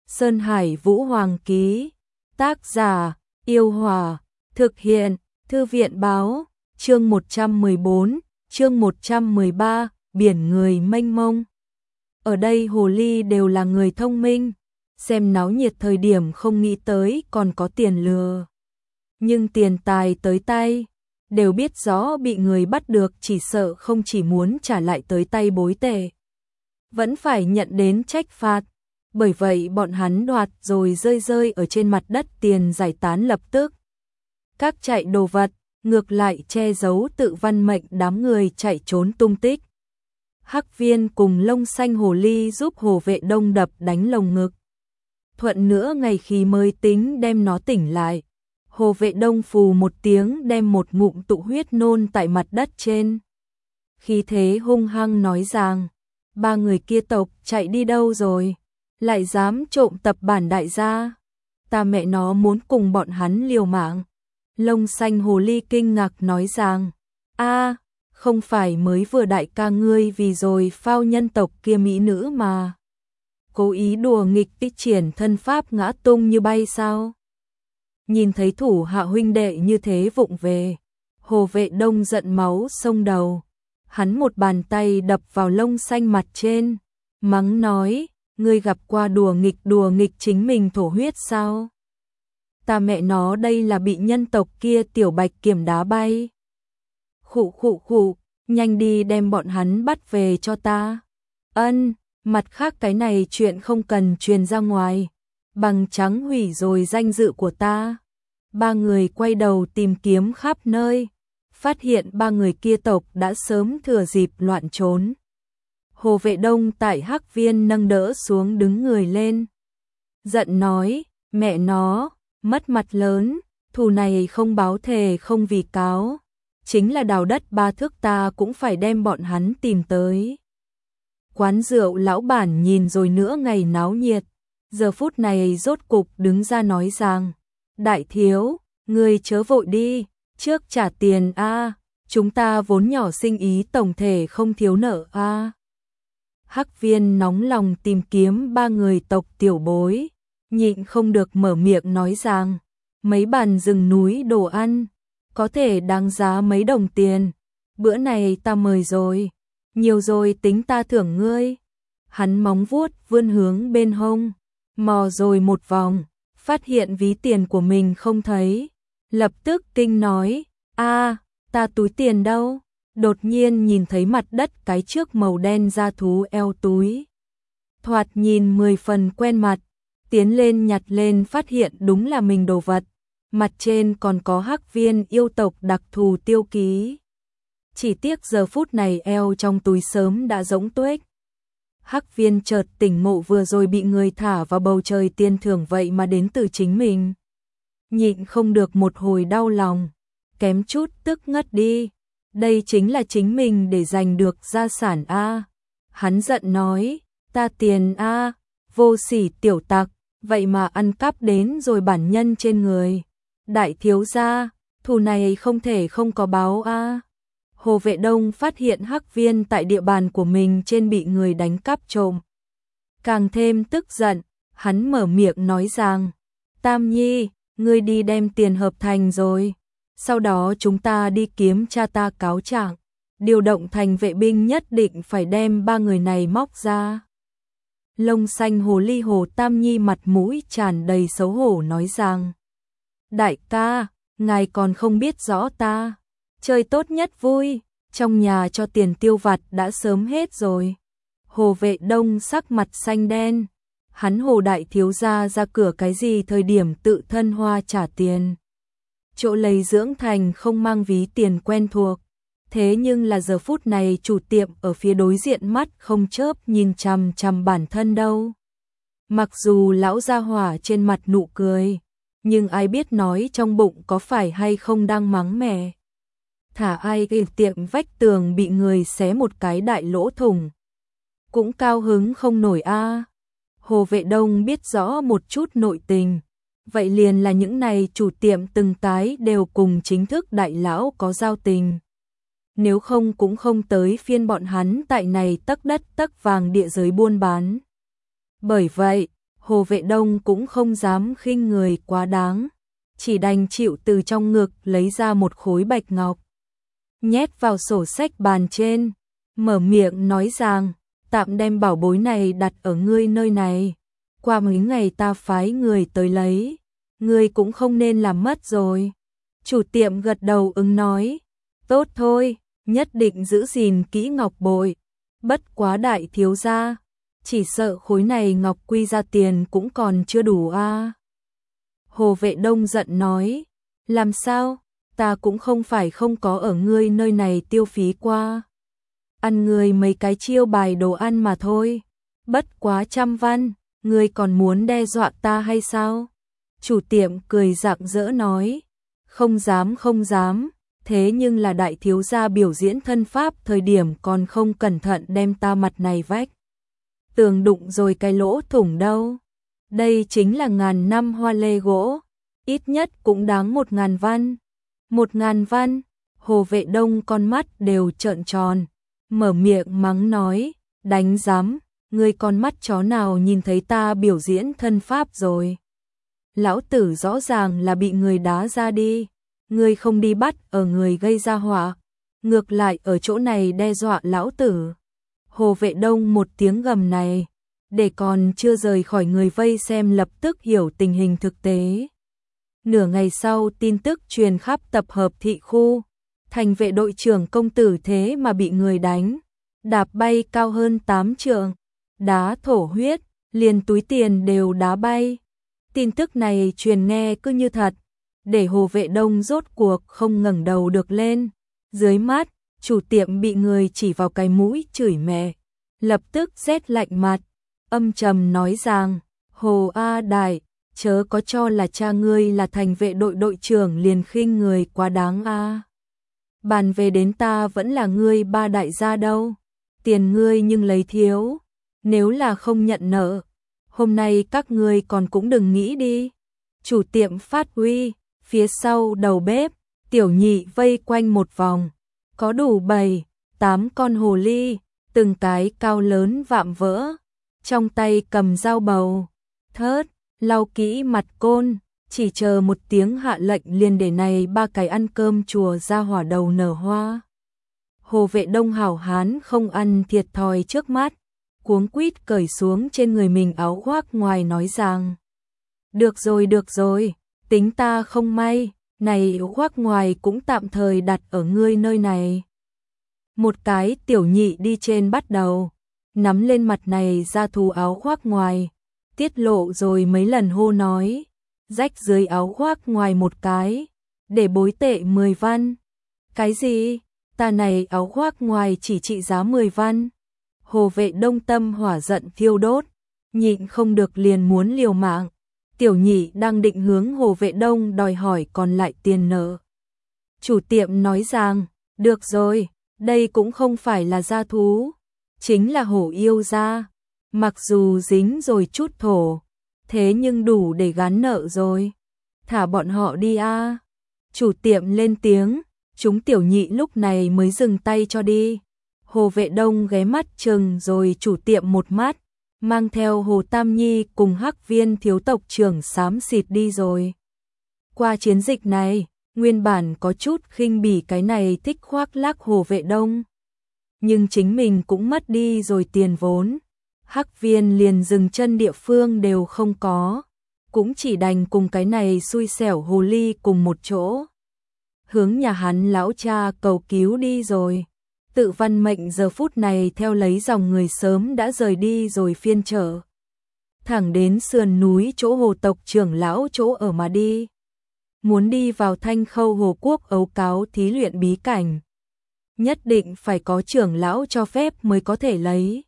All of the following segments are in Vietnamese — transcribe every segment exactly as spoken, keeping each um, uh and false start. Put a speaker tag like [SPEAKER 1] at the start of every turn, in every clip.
[SPEAKER 1] Sơn Hải Vũ Hoàng ký. Tác giả, Yêu Hòa. Thực hiện, Thư viện Báo. Chương một trăm mười bốn, chương một trăm mười ba, biển người mênh mông. Ở đây hồ ly đều là người thông minh, xem náo nhiệt thời điểm không nghĩ tới còn có tiền lừa. Nhưng tiền tài tới tay, đều biết rõ bị người bắt được chỉ sợ không chỉ muốn trả lại tới tay bối tệ, vẫn phải nhận đến trách phạt. Bởi vậy bọn hắn đoạt rồi rơi rơi ở trên mặt đất tiền giải tán lập tức. Các chạy đồ vật, ngược lại che giấu tự văn mệnh đám người chạy trốn tung tích. Hắc Viên cùng Lông Xanh Hồ Ly giúp Hồ Vệ Đông đập đánh lồng ngực. Thuận nữa ngày khi mới tính đem nó tỉnh lại. Hồ Vệ Đông phù một tiếng đem một ngụm tụ huyết nôn tại mặt đất trên. Khí thế hung hăng nói rằng, ba người kia tộc chạy đi đâu rồi, lại dám trộm tập bản đại gia. Ta mẹ nó muốn cùng bọn hắn liều mạng. Lông Xanh Hồ Ly kinh ngạc nói rằng, a, không phải mới vừa đại ca ngươi vì rồi phao nhân tộc kia mỹ nữ mà. Cố ý đùa nghịch tích triển thân pháp ngã tung như bay sao? Nhìn thấy thủ hạ huynh đệ như thế vụng về, Hồ Vệ Đông giận máu xông đầu. Hắn một bàn tay đập vào Lông Xanh mặt trên, mắng nói, ngươi gặp qua đùa nghịch đùa nghịch chính mình thổ huyết sao? Ta mẹ nó đây là bị nhân tộc kia tiểu bạch kiểm đá bay. Khụ khụ khụ, nhanh đi đem bọn hắn bắt về cho ta. Ân, mặt khác cái này chuyện không cần truyền ra ngoài, bằng trắng hủy rồi danh dự của ta. Ba người quay đầu tìm kiếm khắp nơi, phát hiện ba người kia tộc đã sớm thừa dịp loạn trốn. Hồ Vệ Đông tại Hắc Viên nâng đỡ xuống đứng người lên, giận nói, mẹ nó, mất mặt lớn, thù này không báo thề không vì cáo, chính là đào đất ba thước ta cũng phải đem bọn hắn tìm tới. Quán rượu lão bản nhìn rồi nữa ngày náo nhiệt, giờ phút này rốt cục đứng ra nói rằng, đại thiếu, ngươi chớ vội đi, trước trả tiền a, chúng ta vốn nhỏ sinh ý tổng thể không thiếu nợ a. Hắc Viên nóng lòng tìm kiếm ba người tộc tiểu bối, nhịn không được mở miệng nói rằng, mấy bàn rừng núi đồ ăn, có thể đáng giá mấy đồng tiền, bữa này ta mời rồi, nhiều rồi tính ta thưởng ngươi. Hắn móng vuốt vươn hướng bên hông, mò rồi một vòng, phát hiện ví tiền của mình không thấy, lập tức kinh nói, a, ta túi tiền đâu? Đột nhiên nhìn thấy mặt đất cái trước màu đen da thú eo túi. Thoạt nhìn mười phần quen mặt, tiến lên nhặt lên phát hiện đúng là mình đồ vật, mặt trên còn có Hắc Viên yêu tộc đặc thù tiêu ký. Chỉ tiếc giờ phút này eo trong túi sớm đã rỗng tuếch. Hắc Viên chợt tỉnh ngộ vừa rồi bị người thả vào bầu trời tiền thưởng vậy mà đến từ chính mình. Nhịn không được một hồi đau lòng, kém chút tức ngất đi. Đây chính là chính mình để giành được gia sản a. Hắn giận nói, ta tiền a, vô sỉ tiểu tặc, vậy mà ăn cắp đến rồi bản nhân trên người. Đại thiếu gia, thù này không thể không có báo a. Hồ Vệ Đông phát hiện Hắc Viên tại địa bàn của mình trên bị người đánh cắp trộm. Càng thêm tức giận, hắn mở miệng nói rằng, Tam Nhi, ngươi đi đem tiền hợp thành rồi. Sau đó chúng ta đi kiếm cha ta cáo trạng, điều động thành vệ binh nhất định phải đem ba người này móc ra. Lông Xanh Hồ Ly Hồ Tam Nhi mặt mũi tràn đầy xấu hổ nói rằng, đại ca, ngài còn không biết rõ ta, chơi tốt nhất vui, trong nhà cho tiền tiêu vặt đã sớm hết rồi. Hồ Vệ Đông sắc mặt xanh đen, hắn Hồ đại thiếu gia ra cửa cái gì thời điểm tự thân hoa trả tiền. Chỗ lấy dưỡng thành không mang ví tiền quen thuộc, thế nhưng là giờ phút này chủ tiệm ở phía đối diện mắt không chớp nhìn chằm chằm bản thân đâu. Mặc dù lão gia hỏa trên mặt nụ cười, nhưng ai biết nói trong bụng có phải hay không đang mắng mẹ. Thả ai cái tiệm vách tường bị người xé một cái đại lỗ thủng, cũng cao hứng không nổi a. Hồ Vệ Đông biết rõ một chút nội tình, vậy liền là những này chủ tiệm từng cái đều cùng chính thức đại lão có giao tình. Nếu không cũng không tới phiên bọn hắn tại này tấc đất tấc vàng địa giới buôn bán. Bởi vậy, Hồ Vệ Đông cũng không dám khinh người quá đáng, chỉ đành chịu từ trong ngực lấy ra một khối bạch ngọc, nhét vào sổ sách bàn trên, mở miệng nói rằng, tạm đem bảo bối này đặt ở ngươi nơi này, qua mấy ngày ta phái người tới lấy, ngươi cũng không nên làm mất rồi. Chủ tiệm gật đầu ứng nói, tốt thôi, nhất định giữ gìn kỹ ngọc bội, bất quá đại thiếu gia, chỉ sợ khối này ngọc quy ra tiền cũng còn chưa đủ a. À. Hồ Vệ Đông giận nói, làm sao, ta cũng không phải không có ở ngươi nơi này tiêu phí qua. Ăn ngươi mấy cái chiêu bài đồ ăn mà thôi, bất quá trăm văn, ngươi còn muốn đe dọa ta hay sao? Chủ tiệm cười rạng rỡ nói, không dám không dám, thế nhưng là đại thiếu gia biểu diễn thân pháp thời điểm còn không cẩn thận đem ta mặt này vách tường đụng rồi cái lỗ thủng đâu. Đây chính là ngàn năm hoa lê gỗ, ít nhất cũng đáng một ngàn văn. Một ngàn văn, Hồ Vệ Đông con mắt đều trợn tròn, mở miệng mắng nói, đánh rắm, ngươi con mắt chó nào nhìn thấy ta biểu diễn thân pháp rồi. Lão tử rõ ràng là bị người đá ra đi, ngươi không đi bắt ở người gây ra họa, ngược lại ở chỗ này đe dọa lão tử. Hồ Vệ Đông một tiếng gầm này, để còn chưa rời khỏi người vây xem lập tức hiểu tình hình thực tế. Nửa ngày sau tin tức truyền khắp tập hợp thị khu, thành vệ đội trưởng công tử thế mà bị người đánh, đạp bay cao hơn tám trượng, đá thổ huyết, liền túi tiền đều đá bay. Tin tức này truyền nghe cứ như thật, để Hồ Vệ Đông rốt cuộc không ngẩng đầu được lên. Dưới mắt, chủ tiệm bị người chỉ vào cái mũi chửi mẹ, lập tức rét lạnh mặt, âm trầm nói rằng, Hồ A Đại, chớ có cho là cha ngươi là thành vệ đội đội trưởng liền khinh người quá đáng a. Bàn về đến ta vẫn là ngươi ba đại gia đâu, tiền ngươi nhưng lấy thiếu, nếu là không nhận nợ, hôm nay các ngươi còn cũng đừng nghĩ đi. Chủ tiệm phát uy, phía sau đầu bếp, tiểu nhị vây quanh một vòng, có đủ bảy, tám con hồ ly, từng cái cao lớn vạm vỡ, trong tay cầm dao bầu, thớt, lau kỹ mặt côn, chỉ chờ một tiếng hạ lệnh liền để này ba cái ăn cơm chùa ra hỏa đầu nở hoa. Hồ Vệ Đông hảo hán không ăn thiệt thòi trước mắt, cuống quýt cởi xuống trên người mình áo khoác ngoài nói rằng, được rồi được rồi, tính ta không may, này áo khoác ngoài cũng tạm thời đặt ở ngươi nơi này. Một cái tiểu nhị đi trên bắt đầu, nắm lên mặt này ra thú áo khoác ngoài, tiết lộ rồi mấy lần hô nói, rách dưới áo khoác ngoài một cái, để bối tệ mười văn. Cái gì? Ta này áo khoác ngoài chỉ trị giá mười văn. Hồ Vệ Đông tâm hỏa giận thiêu đốt, nhịn không được liền muốn liều mạng. Tiểu nhị đang định hướng Hồ Vệ Đông đòi hỏi còn lại tiền nợ. Chủ tiệm nói rằng, được rồi, đây cũng không phải là gia thú, chính là hổ yêu gia, mặc dù dính rồi chút thổ, thế nhưng đủ để gán nợ rồi. Thả bọn họ đi a. Chủ tiệm lên tiếng, chúng tiểu nhị lúc này mới dừng tay cho đi. Hồ Vệ Đông ghé mắt chừng rồi chủ tiệm một mắt, mang theo Hồ Tam Nhi cùng Hắc Viên thiếu tộc trưởng xám xịt đi rồi. Qua chiến dịch này, nguyên bản có chút khinh bỉ cái này thích khoác lác Hồ Vệ Đông, nhưng chính mình cũng mất đi rồi tiền vốn. Hắc Viên liền dừng chân địa phương đều không có, cũng chỉ đành cùng cái này xui xẻo hồ ly cùng một chỗ, hướng nhà hắn lão cha cầu cứu đi rồi. Tự Văn Mệnh giờ phút này theo lấy dòng người sớm đã rời đi rồi phiên chợ, thẳng đến sườn núi chỗ Hồ tộc trưởng lão chỗ ở mà đi. Muốn đi vào Thanh Khâu Hồ Quốc ấu cáo thí luyện bí cảnh, nhất định phải có trưởng lão cho phép mới có thể lấy.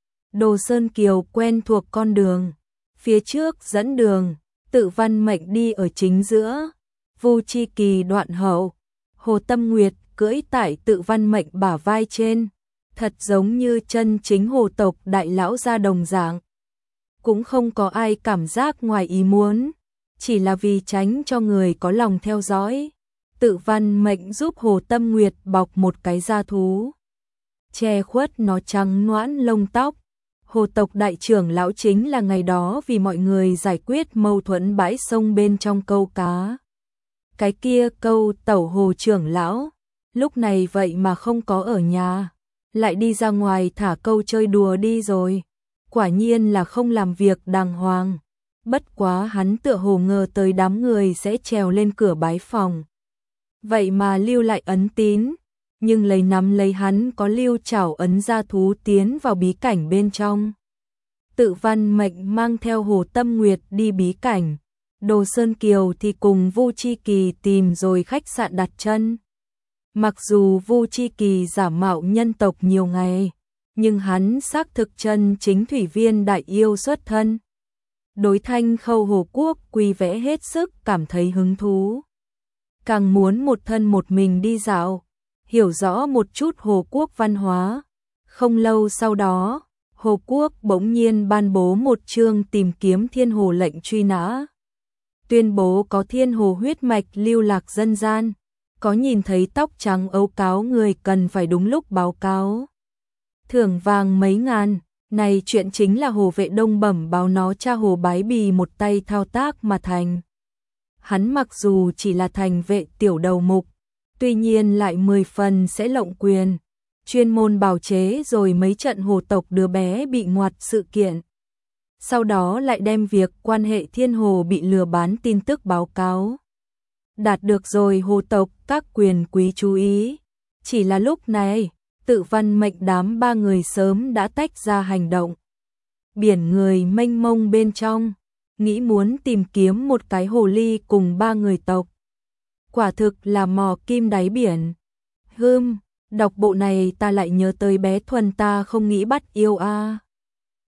[SPEAKER 1] Đồ Sơn Kiều quen thuộc con đường, phía trước dẫn đường, Tự Văn Mệnh đi ở chính giữa, Vu Chi Kỳ đoạn hậu, Hồ Tâm Nguyệt cưỡi tại Tự Văn Mệnh bả vai trên, thật giống như chân chính hồ tộc đại lão gia đồng dạng. Cũng không có ai cảm giác ngoài ý muốn, chỉ là vì tránh cho người có lòng theo dõi. Tự Văn Mệnh giúp Hồ Tâm Nguyệt bọc một cái da thú, che khuất nó trắng nõn lông tóc, Hồ tộc đại trưởng lão chính là ngày đó vì mọi người giải quyết mâu thuẫn bãi sông bên trong câu cá. Cái kia câu tẩu hồ trưởng lão, lúc này vậy mà không có ở nhà, lại đi ra ngoài thả câu chơi đùa đi rồi. Quả nhiên là không làm việc đàng hoàng. Bất quá hắn tựa hồ ngờ tới đám người sẽ trèo lên cửa bái phòng. Vậy mà lưu lại ấn tín, nhưng lấy nắm lấy hắn có lưu trảo ấn ra thú tiến vào bí cảnh bên trong. Tự Văn Mệnh mang theo Hồ Tâm Nguyệt đi bí cảnh, Đồ Sơn Kiều thì cùng Vu Chi Kỳ tìm rồi khách sạn đặt chân. Mặc dù Vu Chi Kỳ giả mạo nhân tộc nhiều ngày, nhưng hắn xác thực chân chính thủy viên đại yêu xuất thân. Đối Thanh Khâu Hồ Quốc quy vẽ hết sức cảm thấy hứng thú. Càng muốn một thân một mình đi dạo, hiểu rõ một chút Hồ Quốc văn hóa. Không lâu sau đó, Hồ Quốc bỗng nhiên ban bố một chương tìm kiếm thiên hồ lệnh truy nã. Tuyên bố có thiên hồ huyết mạch lưu lạc dân gian, có nhìn thấy tóc trắng ấu cáo người cần phải đúng lúc báo cáo. Thưởng vàng mấy ngàn, này chuyện chính là Hồ Vệ Đông bẩm báo nó cha Hồ Bái Bì một tay thao tác mà thành. Hắn mặc dù chỉ là thành vệ tiểu đầu mục, tuy nhiên lại mười phần sẽ lộng quyền, chuyên môn bào chế rồi mấy trận hồ tộc đứa bé bị ngoặt sự kiện. Sau đó lại đem việc quan hệ thiên hồ bị lừa bán tin tức báo cáo. Đạt được rồi hồ tộc các quyền quý chú ý. Chỉ là lúc này, Tự Văn Mệnh đám ba người sớm đã tách ra hành động. Biển người mênh mông bên trong, nghĩ muốn tìm kiếm một cái hồ ly cùng ba người tộc. Quả thực là mò kim đáy biển. Hưm, đọc bộ này ta lại nhớ tới bé Thuần ta không nghĩ bắt yêu a. À.